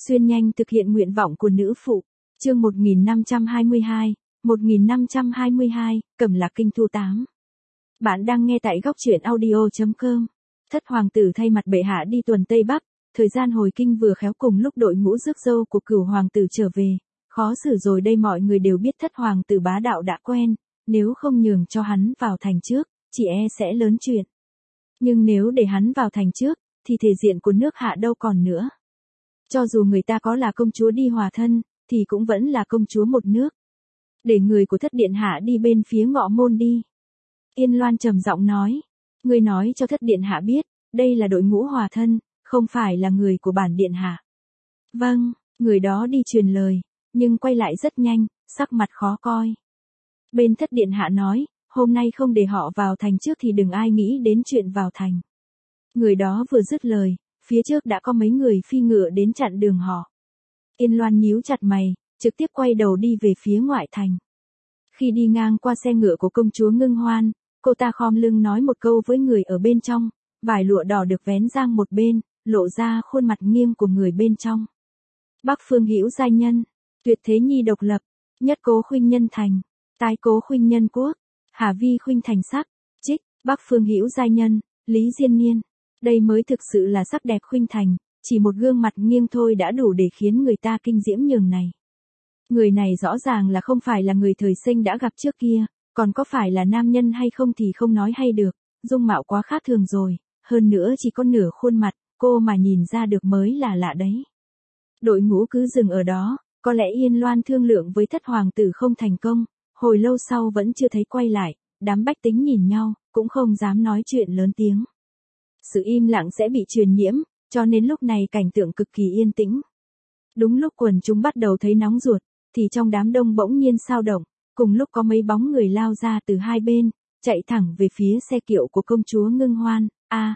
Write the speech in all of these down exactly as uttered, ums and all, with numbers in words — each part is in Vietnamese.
Xuyên nhanh thực hiện nguyện vọng của nữ phụ. Chương một nghìn năm trăm hai mươi hai, một nghìn năm trăm hai mươi hai, Cẩm Lạc Kinh Thu tám. Bạn đang nghe tại góc truyện audio chấm com. Thất hoàng tử thay mặt bệ hạ đi tuần Tây Bắc, thời gian hồi kinh vừa khéo cùng lúc đội ngũ rước dâu của cửu hoàng tử trở về. Khó xử rồi đây, mọi người đều biết thất hoàng tử bá đạo đã quen, nếu không nhường cho hắn vào thành trước, chỉ e sẽ lớn chuyện. Nhưng nếu để hắn vào thành trước, thì thể diện của nước Hạ đâu còn nữa. Cho dù người ta có là công chúa đi hòa thân, thì cũng vẫn là công chúa một nước. Để người của thất điện hạ đi bên phía ngọ môn đi. Yên Loan trầm giọng nói. Người nói cho thất điện hạ biết, đây là đội ngũ hòa thân, không phải là người của bản điện hạ. Vâng, người đó đi truyền lời, nhưng quay lại rất nhanh, sắc mặt khó coi. Bên thất điện hạ nói, hôm nay không để họ vào thành trước thì đừng ai nghĩ đến chuyện vào thành. Người đó vừa dứt lời, phía trước đã có mấy người phi ngựa đến chặn đường họ. Yên Loan nhíu chặt mày, trực tiếp quay đầu đi về phía ngoại thành. Khi đi ngang qua xe ngựa của công chúa Ngưng Hoan, cô ta khom lưng nói một câu với người ở bên trong, vải lụa đỏ được vén sang một bên, lộ ra khuôn mặt nghiêng của người bên trong. Bắc phương hữu giai nhân, tuyệt thế nhi độc lập, nhất cố khuynh nhân thành, tái cố khuynh nhân quốc, hà vi khuynh thành sắc, trích, Bắc phương hữu giai nhân, Lý Diên Niên. Đây mới thực sự là sắc đẹp khuynh thành, chỉ một gương mặt nghiêng thôi đã đủ để khiến người ta kinh diễm nhường này. Người này rõ ràng là không phải là người thời sinh đã gặp trước kia, còn có phải là nam nhân hay không thì không nói hay được, dung mạo quá khác thường rồi, hơn nữa chỉ có nửa khuôn mặt, cô mà nhìn ra được mới là lạ đấy. Đội ngũ cứ dừng ở đó, có lẽ Yên Loan thương lượng với thất hoàng tử không thành công, hồi lâu sau vẫn chưa thấy quay lại, đám bách tính nhìn nhau, cũng không dám nói chuyện lớn tiếng. Sự im lặng sẽ bị truyền nhiễm, cho nên lúc này cảnh tượng cực kỳ yên tĩnh. Đúng lúc quần chúng bắt đầu thấy nóng ruột, thì trong đám đông bỗng nhiên xao động, cùng lúc có mấy bóng người lao ra từ hai bên, chạy thẳng về phía xe kiệu của công chúa Ngưng Hoan. A,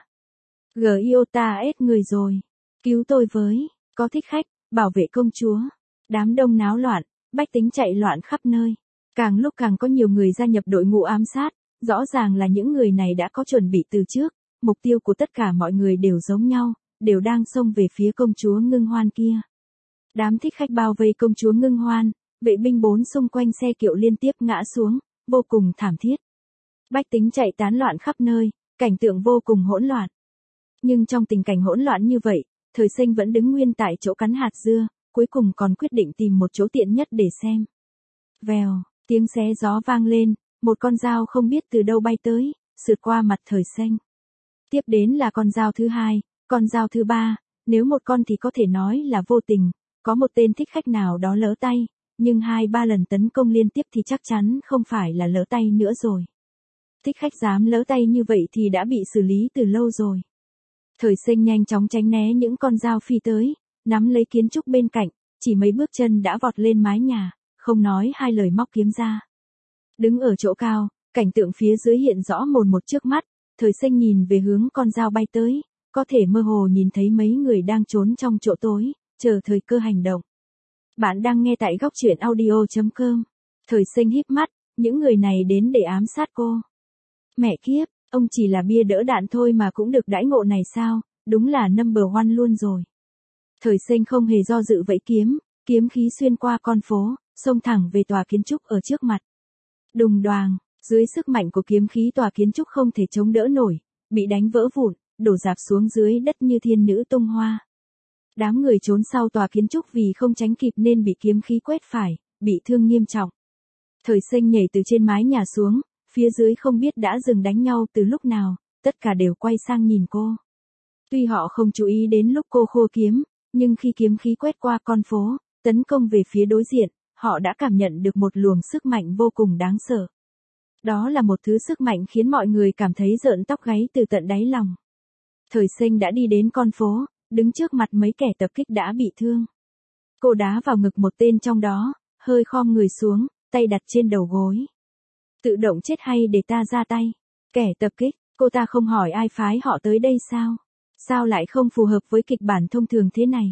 Giota ết người rồi, cứu tôi với, có thích khách, bảo vệ công chúa. Đám đông náo loạn, bách tính chạy loạn khắp nơi. Càng lúc càng có nhiều người gia nhập đội ngũ ám sát, rõ ràng là những người này đã có chuẩn bị từ trước, mục tiêu của tất cả mọi người đều giống nhau, đều đang xông về phía công chúa Ngưng Hoan kia. Đám thích khách bao vây công chúa Ngưng Hoan, vệ binh bốn xung quanh xe kiệu liên tiếp ngã xuống, vô cùng thảm thiết. Bách tính chạy tán loạn khắp nơi, cảnh tượng vô cùng hỗn loạn. Nhưng trong tình cảnh hỗn loạn như vậy, Thời Sinh vẫn đứng nguyên tại chỗ cắn hạt dưa, cuối cùng còn quyết định tìm một chỗ tiện nhất để xem. Vèo, tiếng xé gió vang lên, một con dao không biết từ đâu bay tới, sượt qua mặt Thời Sinh. Tiếp đến là con dao thứ hai, con dao thứ ba, nếu một con thì có thể nói là vô tình, có một tên thích khách nào đó lỡ tay, nhưng hai ba lần tấn công liên tiếp thì chắc chắn không phải là lỡ tay nữa rồi. Thích khách dám lỡ tay như vậy thì đã bị xử lý từ lâu rồi. Thời Sinh nhanh chóng tránh né những con dao phi tới, nắm lấy kiến trúc bên cạnh, chỉ mấy bước chân đã vọt lên mái nhà, không nói hai lời móc kiếm ra. Đứng ở chỗ cao, cảnh tượng phía dưới hiện rõ mồn một trước mắt, Thời Sinh nhìn về hướng con dao bay tới, có thể mơ hồ nhìn thấy mấy người đang trốn trong chỗ tối, chờ thời cơ hành động. Bạn đang nghe tại góc truyện audio chấm com. Thời Sinh híp mắt, những người này đến để ám sát cô. Mẹ kiếp, ông chỉ là bia đỡ đạn thôi mà cũng được đãi ngộ này sao, đúng là number one luôn rồi. Thời Sinh không hề do dự vẫy kiếm, kiếm khí xuyên qua con phố, xông thẳng về tòa kiến trúc ở trước mặt. Đùng đoàng, dưới sức mạnh của kiếm khí tòa kiến trúc không thể chống đỡ nổi, bị đánh vỡ vụn, đổ rạp xuống dưới đất như thiên nữ tung hoa. Đám người trốn sau tòa kiến trúc vì không tránh kịp nên bị kiếm khí quét phải, bị thương nghiêm trọng. Thời Sinh nhảy từ trên mái nhà xuống, phía dưới không biết đã dừng đánh nhau từ lúc nào, tất cả đều quay sang nhìn cô. Tuy họ không chú ý đến lúc cô khua kiếm, nhưng khi kiếm khí quét qua con phố, tấn công về phía đối diện, họ đã cảm nhận được một luồng sức mạnh vô cùng đáng sợ. Đó là một thứ sức mạnh khiến mọi người cảm thấy rợn tóc gáy từ tận đáy lòng. Thời Sinh đã đi đến con phố, đứng trước mặt mấy kẻ tập kích đã bị thương. Cô đá vào ngực một tên trong đó, hơi khom người xuống, tay đặt trên đầu gối. Tự động chết hay để ta ra tay? Kẻ tập kích, cô ta không hỏi ai phái họ tới đây sao? Sao lại không phù hợp với kịch bản thông thường thế này?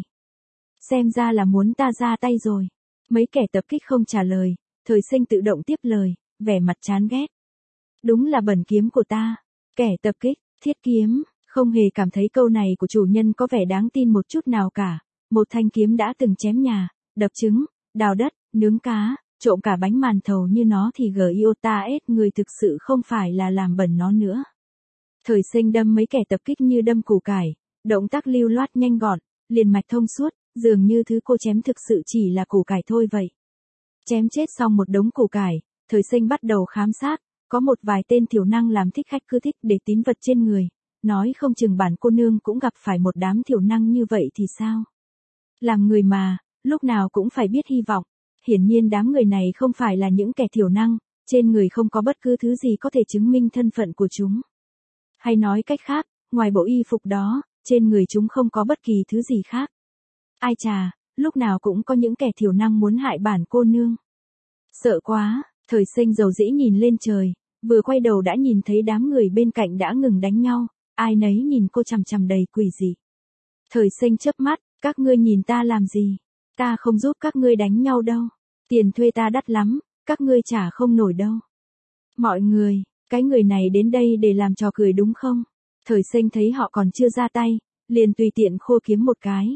Xem ra là muốn ta ra tay rồi. Mấy kẻ tập kích không trả lời, Thời Sinh tự động tiếp lời, vẻ mặt chán ghét. Đúng là bẩn kiếm của ta. Kẻ tập kích, thiết kiếm, không hề cảm thấy câu này của chủ nhân có vẻ đáng tin một chút nào cả. Một thanh kiếm đã từng chém nhà, đập trứng, đào đất, nướng cá, trộm cả bánh màn thầu như nó thì Giota S người thực sự không phải là làm bẩn nó nữa. Thời sinh đâm mấy kẻ tập kích như đâm củ cải, động tác lưu loát nhanh gọn, liền mạch thông suốt, dường như thứ cô chém thực sự chỉ là củ cải thôi vậy. Chém chết xong một đống củ cải, thời sinh bắt đầu khám sát, có một vài tên thiểu năng làm thích khách cứ thích để tín vật trên người, nói không chừng bản cô nương cũng gặp phải một đám thiểu năng như vậy thì sao? Làm người mà, lúc nào cũng phải biết hy vọng, hiển nhiên đám người này không phải là những kẻ thiểu năng, trên người không có bất cứ thứ gì có thể chứng minh thân phận của chúng. Hay nói cách khác, ngoài bộ y phục đó, trên người chúng không có bất kỳ thứ gì khác. Ai chà, lúc nào cũng có những kẻ thiểu năng muốn hại bản cô nương. Sợ quá, thời sinh dầu dĩ nhìn lên trời, vừa quay đầu đã nhìn thấy đám người bên cạnh đã ngừng đánh nhau, ai nấy nhìn cô chằm chằm đầy quỷ dị. Thời sinh chớp mắt, các ngươi nhìn ta làm gì? Ta không giúp các ngươi đánh nhau đâu. Tiền thuê ta đắt lắm, các ngươi trả không nổi đâu. Mọi người, cái người này đến đây để làm trò cười đúng không? Thời sinh thấy họ còn chưa ra tay, liền tùy tiện khô kiếm một cái.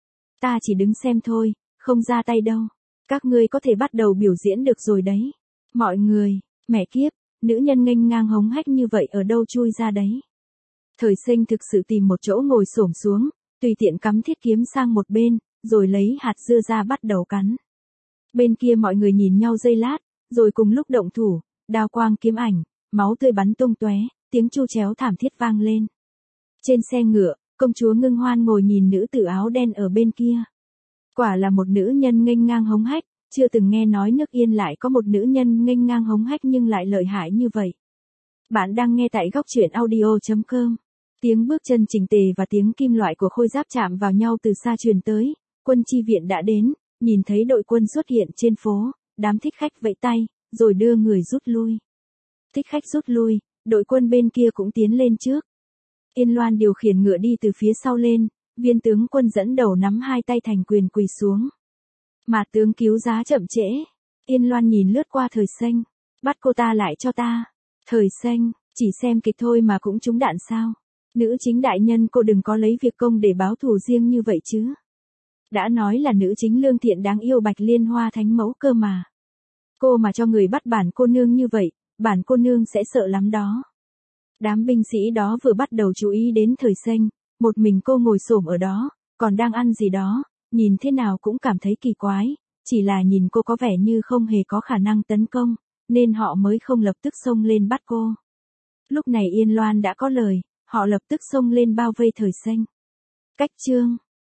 Ta chỉ đứng xem thôi, không ra tay đâu. Các ngươi có thể bắt đầu biểu diễn được rồi đấy. Mọi người, mẹ kiếp, nữ nhân nghênh ngang hống hách như vậy ở đâu chui ra đấy. Thời sinh thực sự tìm một chỗ ngồi xổm xuống, tùy tiện cắm thiết kiếm sang một bên, rồi lấy hạt dưa ra bắt đầu cắn. Bên kia mọi người nhìn nhau giây lát, rồi cùng lúc động thủ, đao quang kiếm ảnh, máu tươi bắn tung tóe, tiếng chu chéo thảm thiết vang lên. Trên xe ngựa, công chúa Ngưng Hoan ngồi nhìn nữ tử áo đen ở bên kia. Quả là một nữ nhân nghênh ngang hống hách, chưa từng nghe nói nước Yên lại có một nữ nhân nghênh ngang hống hách nhưng lại lợi hại như vậy. Bạn đang nghe tại góc truyện audio chấm com. Tiếng bước chân chỉnh tề và tiếng kim loại của khôi giáp chạm vào nhau từ xa truyền tới, quân chi viện đã đến, nhìn thấy đội quân xuất hiện trên phố, đám thích khách vẫy tay, rồi đưa người rút lui. Thích khách rút lui, đội quân bên kia cũng tiến lên trước. Yên Loan điều khiển ngựa đi từ phía sau lên, viên tướng quân dẫn đầu nắm hai tay thành quyền quỳ xuống. Mà tướng cứu giá chậm trễ. Yên Loan nhìn lướt qua Thời Sinh, bắt cô ta lại cho ta. Thời Sinh, chỉ xem kịch thôi mà cũng trúng đạn sao? Nữ chính đại nhân cô đừng có lấy việc công để báo thù riêng như vậy chứ. Đã nói là nữ chính lương thiện đáng yêu Bạch Liên Hoa thánh mẫu cơ mà. Cô mà cho người bắt bản cô nương như vậy, bản cô nương sẽ sợ lắm đó. Đám binh sĩ đó vừa bắt đầu chú ý đến Thời Sinh, một mình cô ngồi xổm ở đó, còn đang ăn gì đó, nhìn thế nào cũng cảm thấy kỳ quái, chỉ là nhìn cô có vẻ như không hề có khả năng tấn công, nên họ mới không lập tức xông lên bắt cô. Lúc này Yên Loan đã có lời, họ lập tức xông lên bao vây Thời Sinh. Cách chương